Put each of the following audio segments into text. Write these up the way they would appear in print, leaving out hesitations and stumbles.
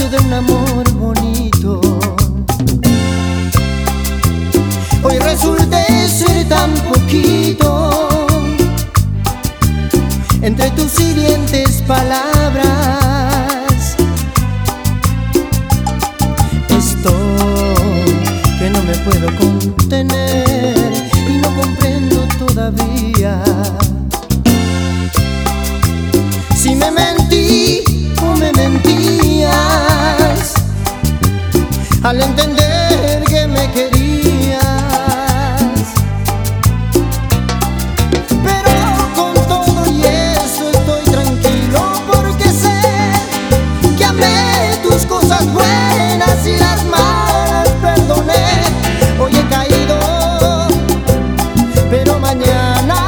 precio de un amor bonito hoy resulte ser tan poquito. Entre tus hirientes palabras estoy que no me puedo contener y no comprendo todavía si me mentí o me mentías al entender que me querías. Tus cosas buenas y las malas perdoné. Hoy he caído, pero mañana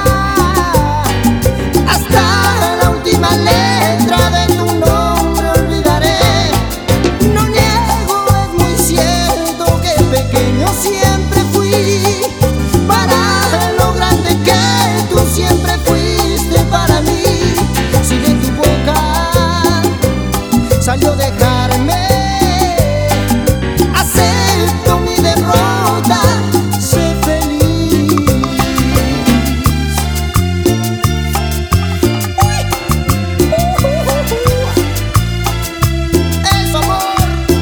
hasta la última letra de tu nombre olvidaré. No niego, es muy cierto que pequeño siempre fui para lo grande que tú siempre fuiste para mí. Si de tu boca salió dejarme, acepto mi derrota, sé feliz. Eso, amor.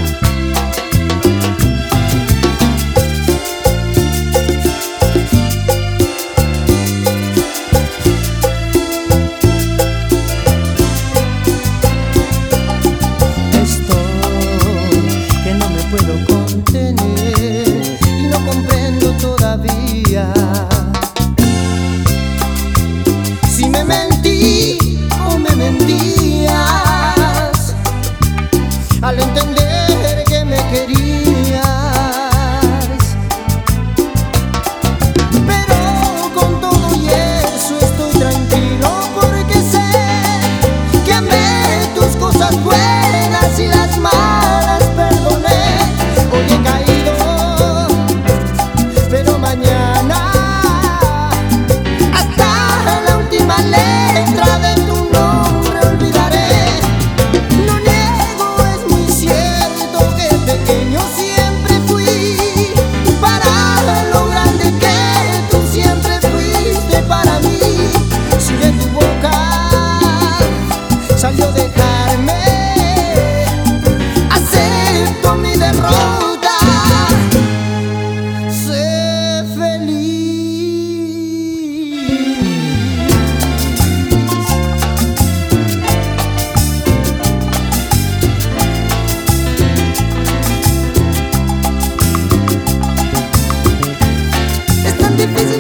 Puedo contener y no comprendo todavía si me mentí o me mentías al entender que me querías. Pero con todo y eso estoy tranquilo porque sé que amé tus cosas buenas y las malas perdoné. Hoy he caído, pero mañana hasta la última letra de tu nombre olvidaré. No niego, es muy cierto que pequeño siempre fui para lo grande que tú siempre fuiste para mí. Si de tu boca salió dejarme, acepto mi derrota. Es tan difícil